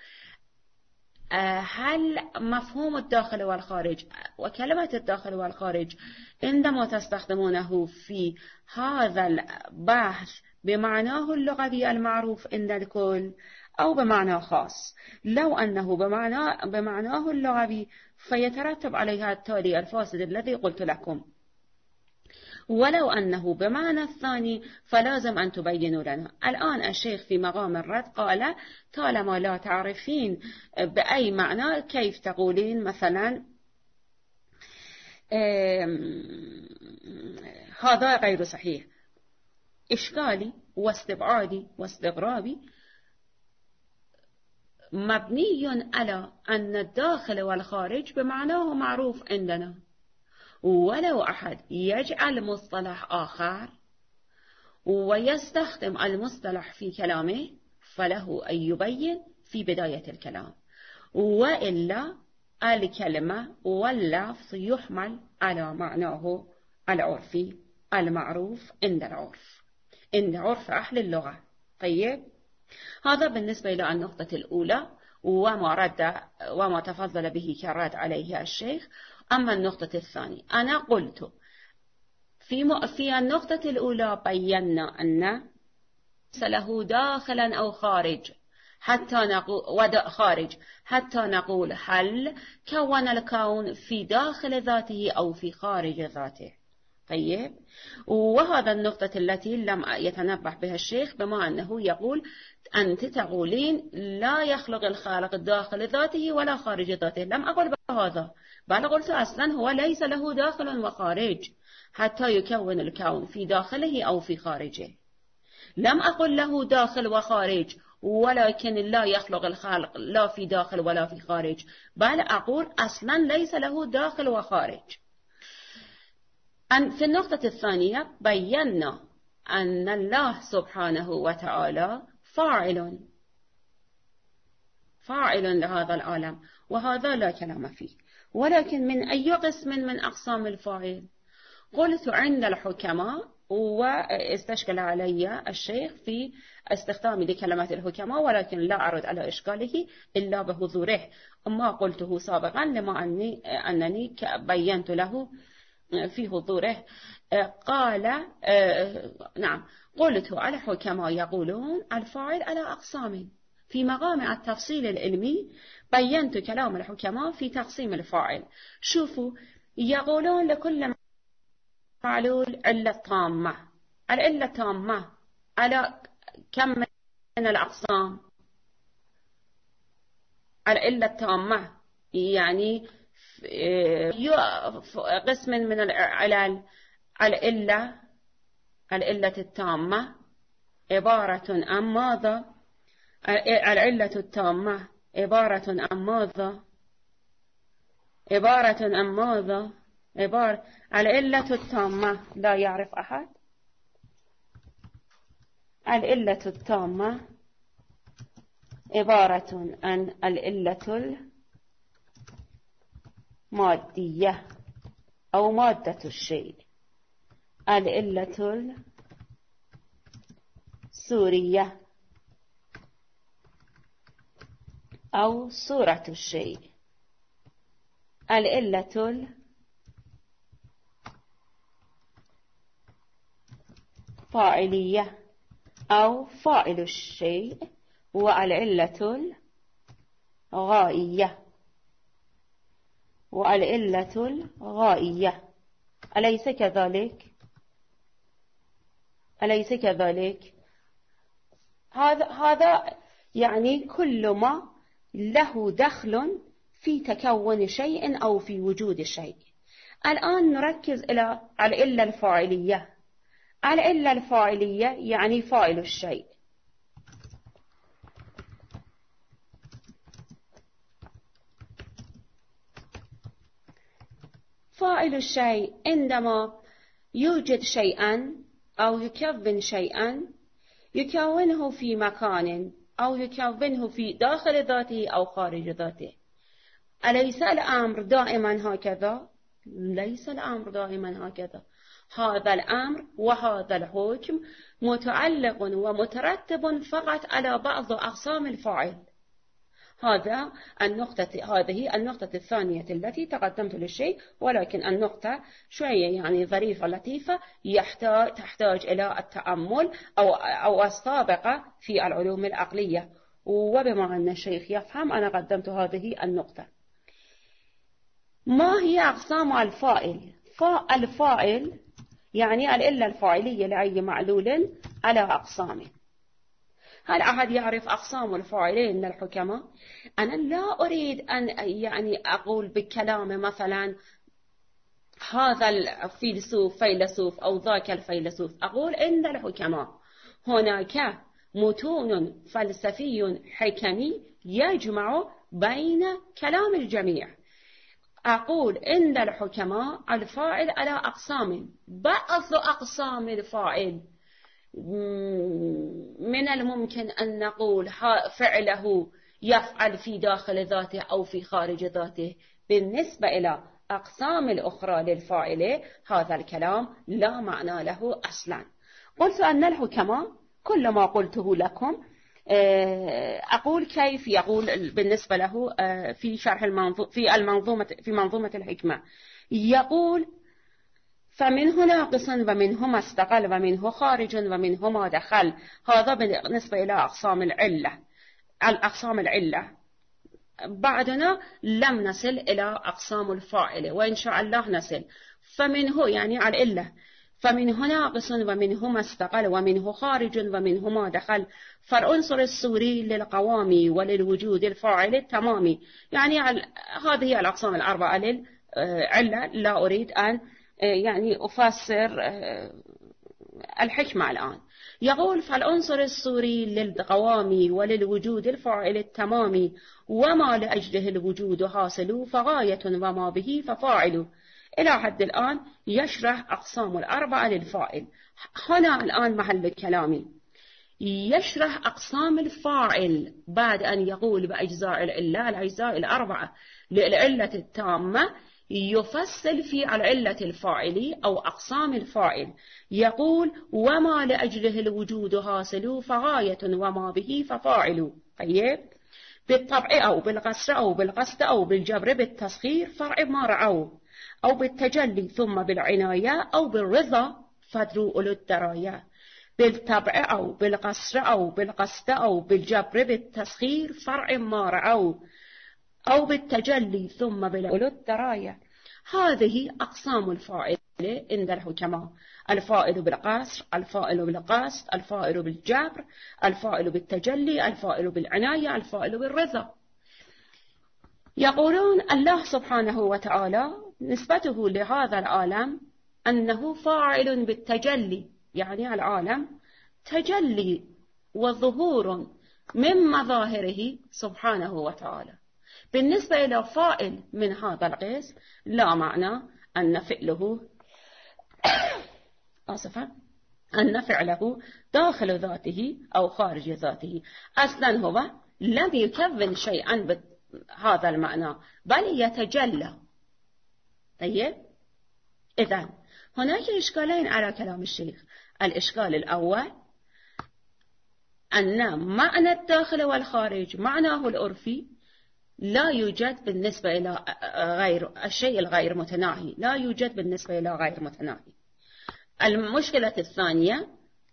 هل مفهوم الداخل والخارج وكلمة الداخل والخارج عندما تستخدمونه في هذا البحث بمعناه اللغوي المعروف عند الكل أو بمعنى خاص؟ لو أنه بمعنى بمعناه اللغوي فيترتب عليها التالي الفاسد الذي قلت لكم، ولو أنه بمعنى الثاني فلازم أن تبينوا لنا. الآن الشيخ في مقام الرد قال طالما لا تعرفين بأي معنى كيف تقولين مثلا هذا غير صحيح. إشكالي واستبعادي واستغرابي مبني على أن الداخل والخارج بمعناه معروف عندنا، ولو أحد يجعل مصطلح آخر ويستخدم المصطلح في كلامه فله أن يبين في بداية الكلام، وإلا الكلمة واللفظ يحمل على معناه العرفي المعروف عند العرف عند عرف أهل اللغة. طيب، هذا بالنسبة إلى النقطة الأولى وما رد وما تفضل به كرد عليه الشيخ. أما النقطة الثانية، أنا قلت في في النقطة الأولى بينا أن له داخلا أو خارج حتى نقول خارج حتى نقول هل كون الكون في داخل ذاته أو في خارج ذاته. طيب، وهذا النقطة التي لم يتنبه بها الشيخ، بما أنه يقول أنت تقولين لا يخلق الخالق داخل ذاته ولا خارج ذاته. لم أقل بهذا، بل قلت أصلا هو ليس له داخل وخارج حتى يكون الكون في داخله أو في خارجه. لم أقل له داخل وخارج ولكن لا يخلق الخالق لا في داخل ولا في خارج، بل أقول أصلا ليس له داخل وخارج. في النقطة الثانية بينا أن الله سبحانه وتعالى فاعل فاعل لهذا العالم، وهذا لا كلام فيه. ولكن من أي قسم من أقسام الفاعل؟ قلت عند الحكماء، واستشكل علي الشيخ في استخدامي لكلمة الحكماء، ولكن لا أرد على إشكاله إلا بحضوره. ما قلته سابقا لما أني أنني بينت له في حضوره. قال نعم، قلت الحكماء يقولون الفاعل على أقسام. في مقام التفصيل العلمي بينت كلام الحكماء في تقسيم الفاعل. شوفوا، يقولون لكل معلول علة تامة. العلة التامة على كم من الأقسام؟ العلة التامة يعني قسم من العلل. العلة العلة التامة عبارة عن ماذا؟ العلة التامة عبارة عن ماذا؟ عبارة عن ماذا؟ عبارة العلة التامة. لا يعرف أحد؟ العلة التامة عبارة عن العلة المادية أو مادة الشيء، العلة السورية أو صورة الشيء، العلة الفاعلية أو فاعل الشيء، والعلة الغائية والعلة الغائية. أليس كذلك؟ أليس كذلك؟ هذا هذا يعني كل ما له دخل في تكون شيء أو في وجود شيء. الآن نركز إلى العلة الفاعلية. العلة الفاعلية يعني فاعل الشيء. فاعل الشيء عندما يوجد شيئا أو يكون شيئا، يكونه في مكان أو يكونه في داخل ذاته أو خارج ذاته. أليس الأمر دائما هكذا؟ ليس الأمر دائما هكذا. هذا الأمر وهذا الحكم متعلق ومترتب فقط على بعض أقسام الفاعل. هذا النقطة هذه النقطة الثانية التي تقدمت للشيء، ولكن النقطة شوية يعني ظريفة لطيفة يحتاج تحتاج إلى التأمل أو أو السابقة في العلوم العقلية، وبما أن الشيخ يفهم أنا قدمت هذه النقطة. ما هي أقسام الفاعل؟ فالفاعل يعني العلة الفاعلية لأي معلول على أقسامه. هل أحد يعرف أقسام الفاعلين من الحكماء؟ أنا لا أريد أن يعني أقول بالكلام مثلا هذا الفيلسوف فيلسوف أو ذاك الفيلسوف. أقول عند الحكماء هناك متون فلسفي حكمي يجمع بين كلام الجميع. أقول عند الحكماء الفاعل على أقسام، بعض أقسام الفاعل من الممكن أن نقول فعله يفعل في داخل ذاته أو في خارج ذاته. بالنسبة إلى أقسام الأخرى للفاعل هذا الكلام لا معنى له أصلا. قلت أن الحكماء كل ما قلته لكم أقول كيف يقول بالنسبة له في شرح المنظومة في المنظومة في منظومة الحكمة، يقول فمنه ناقص ومنه ما استقل ومنه خارج ومنه ما دخل. هذا بالنسبة إلى أقسام العلة. الأقسام العلة بعدنا لم نصل إلى أقسام الفاعل، وإن شاء الله نصل. فمنه يعني على العلة، فمنه ناقص ومنه ما استقل ومنه خارج ومنه ما دخل. فالعنصر السوري للقوام وللوجود الفاعل التمامي. يعني هذه الأقسام الأربعة للعلة. لا أريد أن يعني أفسر الحكمة الآن. يقول فالعنصر السوري للقوام وللوجود الفاعل التمامي وما لأجله الوجود حاصل فغاية وما به ففاعل. إلى حد الآن يشرح أقسام الأربعة للفاعل. هنا الآن محل كلامي، يشرح أقسام الفاعل بعد أن يقول بأجزاء العلة الأجزاء الأربعة للعلة التامة. يفصل في العلة الفاعل أو أقسام الفاعل. يقول وما لأجله الوجود حاصل فغاية وما به ففاعل. طيب بالطبع أو بالقصر أو بالقصد أو بالجبر بالتسخير فرع ما رعوه، أو بالتجلي ثم بالعناية أو بالرضا فدروا أولو الدراية. بالطبع أو بالقصر أو بالقصد أو بالجبر بالتسخير فرع ما رعوه أو بالتجلي ثم بالأولو الدراية. هذه أقسام الفاعل عند الحكماء: الفاعل بالقصر، الفاعل بالقصد، الفاعل بالجبر، الفاعل بالتجلي، الفاعل بالعناية، الفاعل بالرضا. يقولون الله سبحانه وتعالى نسبته لهذا العالم أنه فاعل بالتجلي، يعني العالم تجلي وظهور من مظاهره سبحانه وتعالى. بالنسبة إلى فاعل من هذا القسم لا معنى أن فعله آسفا أن فعله داخل ذاته أو خارج ذاته. أصلا هو لم يكون شيئا بهذا المعنى بل يتجلى. طيب إذن هناك إشكالين على كلام الشيخ. الإشكال الأول أن معنى الداخل والخارج معناه العرفي لا يوجد بالنسبة إلى غير الشيء الغير متناهي، لا يوجد بالنسبة إلى غير متناهي. المشكلة الثانية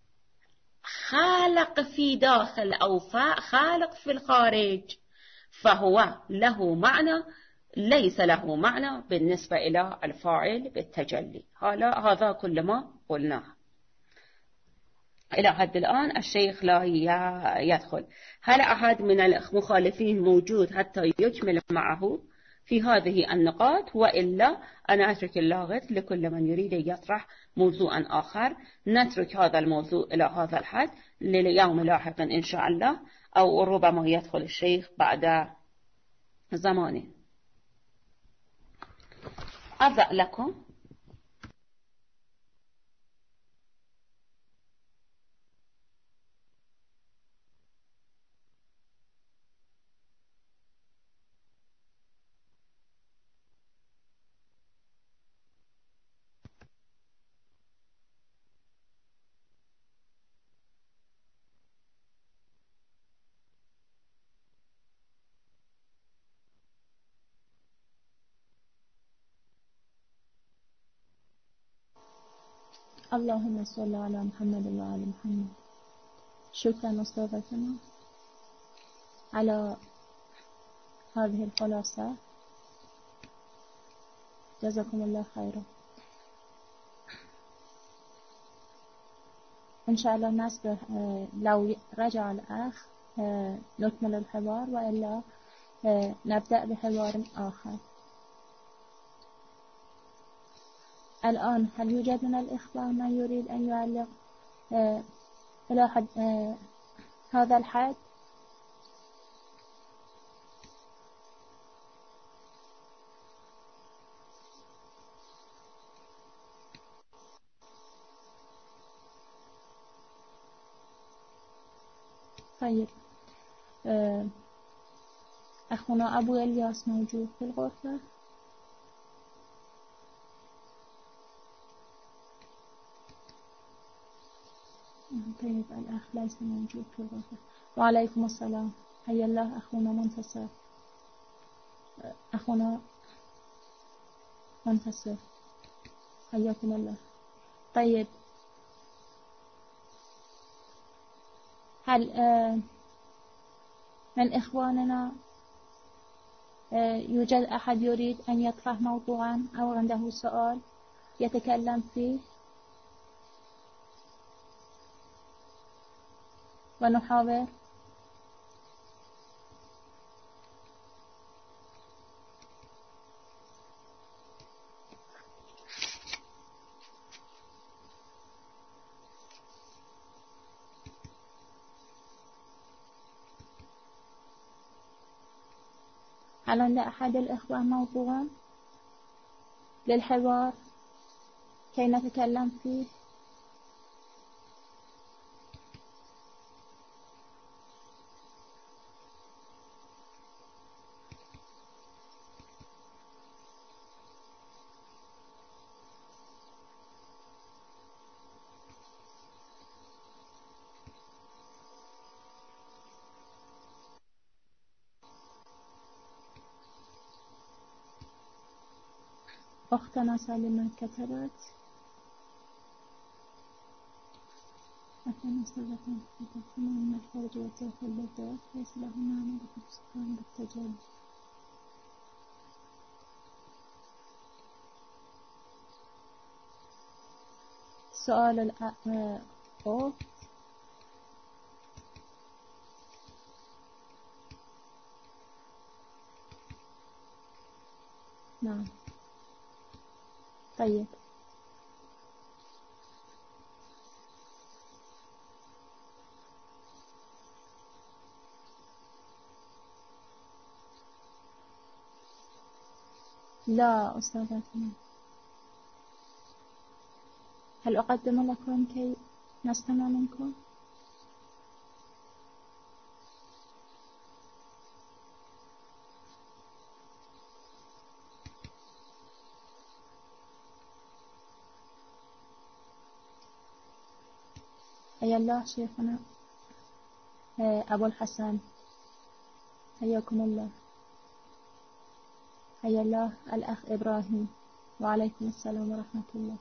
خالق في داخل أو خالق في الخارج، فهو له معنى ليس له معنى بالنسبة إلى الفاعل بالتجلي. هذا كل ما قلناه. إلى حد الآن الشيخ لا يدخل. هل أحد من المخالفين موجود حتى يكمل معه في هذه النقاط؟ وإلا أنا أترك اللاغت لكل من يريد يطرح موضوعا آخر. نترك هذا الموضوع إلى هذا الحد لليوم لاحقا إن شاء الله، أو ربما يدخل الشيخ بعد زمان. أبدأ لكم. اللهم صل على محمد وعلى محمد. شكرا أستاذتنا على هذه الخلاصة، جزاكم الله خيرا. إن شاء الله نصبر لو رجع الأخ نكمل الحوار، وإلا نبدأ بحوار آخر. الآن هل يوجد من الإخوان من يريد أن يعلق آه إلى حد آه هذا الحد؟ طيب آه أخونا أبو إلياس موجود في الغرفة؟ طيب الأخ ليس موجود في الغرفة. وعليكم السلام، حيا الله أخونا منتصر. أخونا منتصر حياكم الله. طيب هل آه من إخواننا آه يوجد أحد يريد أن يطرح موضوعا أو عنده سؤال يتكلم فيه ونحاور؟ هل عند أحد الإخوة موضوع للحوار كي نتكلم فيه؟ أختنا سالمة كتبت أثناء صلاة تدخل من الخارج والداخل بالذات ليس له معنى بالسكون بالتجلي. سؤال الأخت نعم. طيب لا أستاذتنا، هل أقدم لكم كي نستمع منكم؟ حيا الله شيخنا أبو الحسن، حياكم الله. حيا الله الأخ إبراهيم، وعليكم السلام ورحمة الله.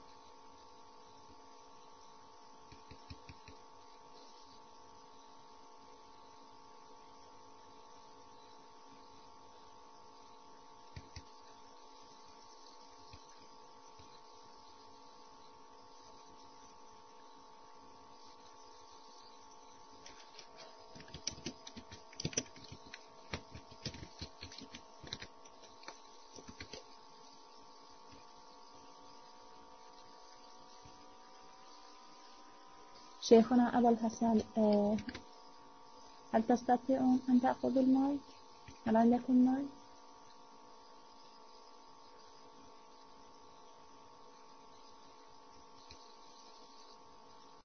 شيخنا أبا الحسن، هل تستطيعون أن تأخذوا المايك؟ هل عندكم مايك؟